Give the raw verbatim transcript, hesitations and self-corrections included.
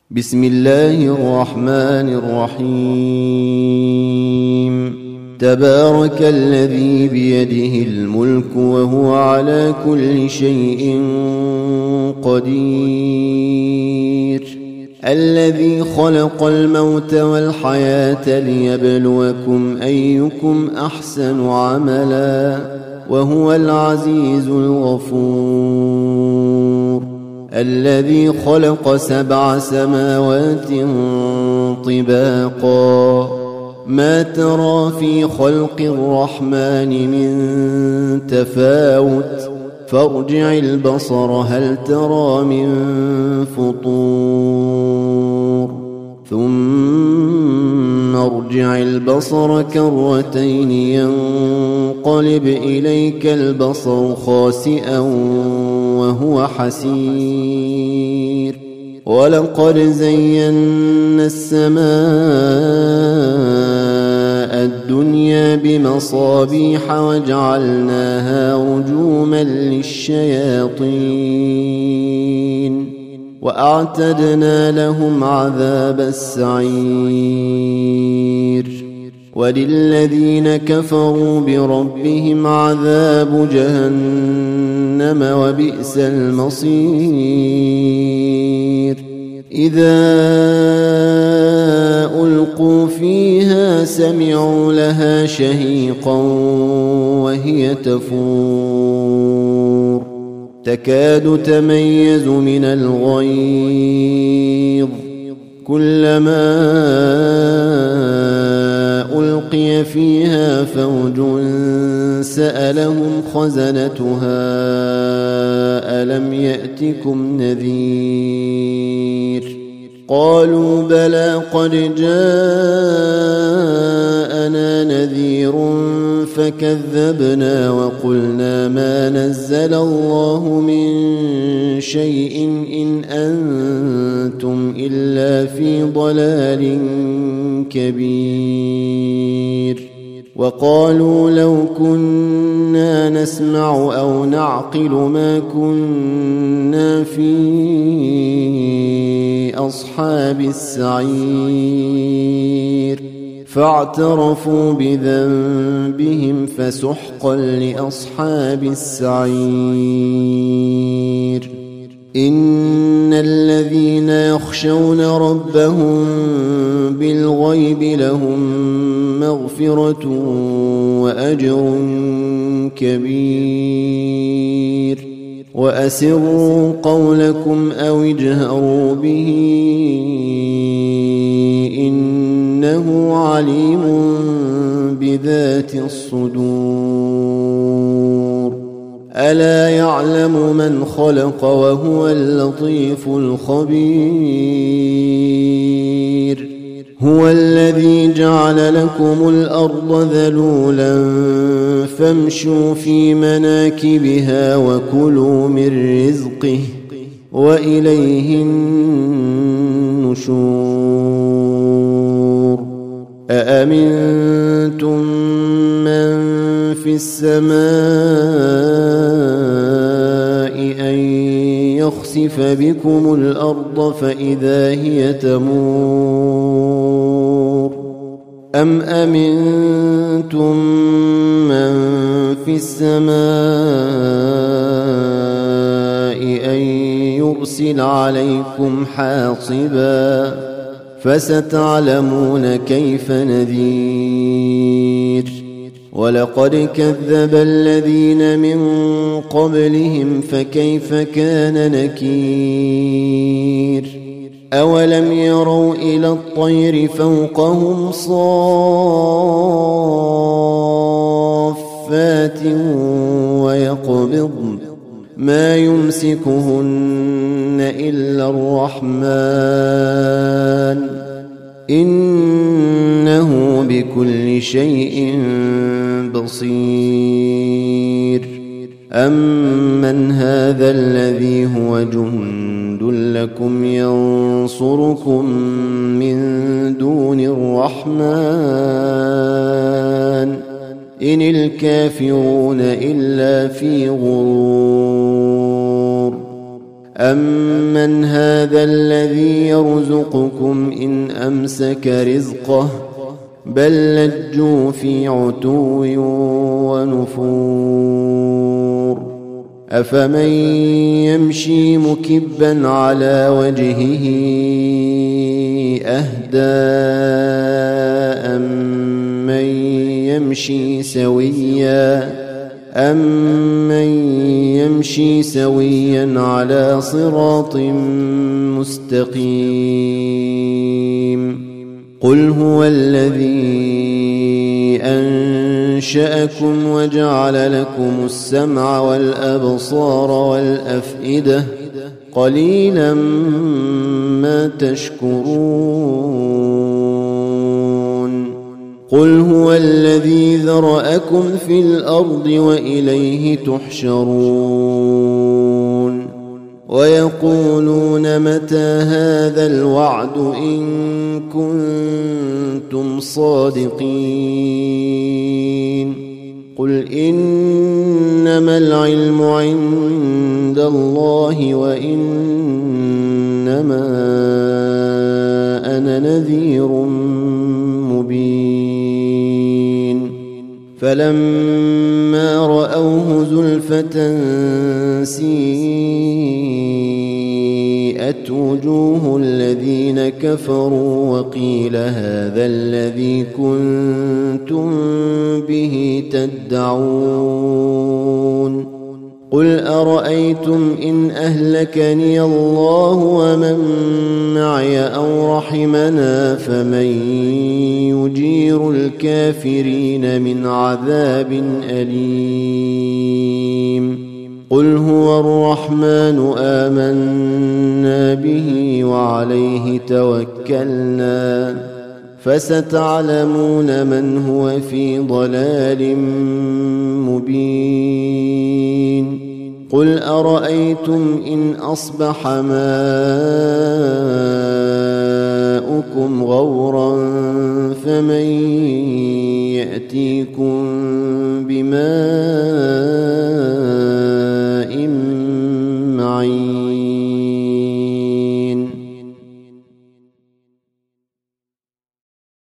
بسم الله الرحمن الرحيم. تبارك الذي بيده الملك وهو على كل شيء قدير، الذي خلق الموت والحياة ليبلوكم أيكم أحسن عملا، وهو العزيز الغفور، الذي خلق سبع سماوات طباقا، ما ترى في خلق الرحمن من تفاوت، فارجع البصر هل ترى من فطور، ثم ارجع البصر كرتين ينقلب إليك البصر خاسئا وهو حسير، ولقد زينا السماء الدنيا بمصابيح وجعلناها رجوما للشياطين، وأعتدنا لهم عذاب السعير، وللذين كفروا بربهم عذاب جهنم وبئس المصير. إذا ألقوا فيها سمعوا لها شهيقا وهي تفور، تكاد تميز من الغيظ، كلما ألقي فيها فوج سألهم خزنتها ألم يأتكم نذير، قالوا بلى قد جاءنا نذير فكذبنا وقلنا ما نزل الله من شيء إن أنتم إلا في ضلال كبير، وقالوا لو كنا نسمع أو نعقل ما كنا في أصحاب السعير، فاعترفوا بذنبهم فسحقا لأصحاب السعير. إن الذين يخشون ربهم بالغيب لهم مغفرة وأجر كبير، وأسروا قولكم أو اجهروا به إنه عليم بذات الصدور. ألا يعلم من خلق وهو اللطيف الخبير. هو الذي جعل لكم الأرض ذلولا فامشوا في مناكبها وكلوا من رزقه وإليه النشور. أأمنتم من في السماء أن يخسف بكم الأرض فإذا هي تمور، أم أمنتم من في السماء أن يرسل عليكم حاصبا، فستعلمون كيف نذير. ولقد كذب الذين من قبلهم فكيف كان نكير. أولم يروا إلى الطير فوقهم صافات ويقبضن ما يمسكهن إلا الرحمن إنه بكل شيء بصير. أمن هذا الذي هو جند لكم ينصركم من دون الرحمن إن الكافرون إلا في غرور. أَمَّنْ هَذَا الَّذِي يَرْزُقُكُمْ إِنْ أَمْسَكَ رِزْقَهُ بَل لَّجُّوا فِي عُتُوٍّ وَنُفُورٍ أَفَمَن يَمْشِي مُكِبًّا عَلَى وَجْهِهِ أَهْدَىٰ أَمَّن يَمْشِي سَوِيًّا أَمَّن يَمْشِي سَوِيًّا عَلَى صِرَاطٍ مُّسْتَقِيمٍ قُلْ هُوَ الَّذِي أَنشَأَكُمْ وَجَعَلَ لَكُمُ السَّمْعَ وَالْأَبْصَارَ وَالْأَفْئِدَةَ قَلِيلًا مَّا تَشْكُرُونَ قُلْ هُوَ الَّذِي ذَرَأَكُمْ فِي الْأَرْضِ وَإِلَيْهِ تُحْشَرُونَ وَيَقُولُونَ مَتَىٰ هَٰذَا الْوَعْدُ إِن كُنتُمْ صَادِقِينَ قُلْ إِنَّمَا الْعِلْمُ عِندَ اللَّهِ وَإِنَّمَا أَنَا نَذِيرٌ مُّبِينٌ فَلَمَّا رَأَوْهُ زُلْفَةً سِيئَتْ وُجُوهُ الَّذِينَ كَفَرُوا وَقِيلَ هَٰذَا الَّذِي كُنتُم بِهِ تَدَّعُونَ قُلْ أَرَأَيْتُمْ إِنْ أَهْلَكَنِيَ اللَّهُ وَمَن مَّعِيَ أَوْ رَحِمَنَا فَمَن يُجِيرُ الْكَافِرِينَ مِنْ عَذَابٍ أَلِيمٍ قُلْ هُوَ الرَّحْمَٰنُ آمَنَّا بِهِ وَعَلَيْهِ تَوَكَّلْنَا فَسَتَعْلَمُونَ مَنْ هُوَ فِي ضَلَالٍ مُّبِينٍ قُلْ أَرَأَيْتُمْ إِنْ أَصْبَحَ مَاؤُكُمْ غَوْرًا فَمَن يَأْتِيكُم بِمَاءٍ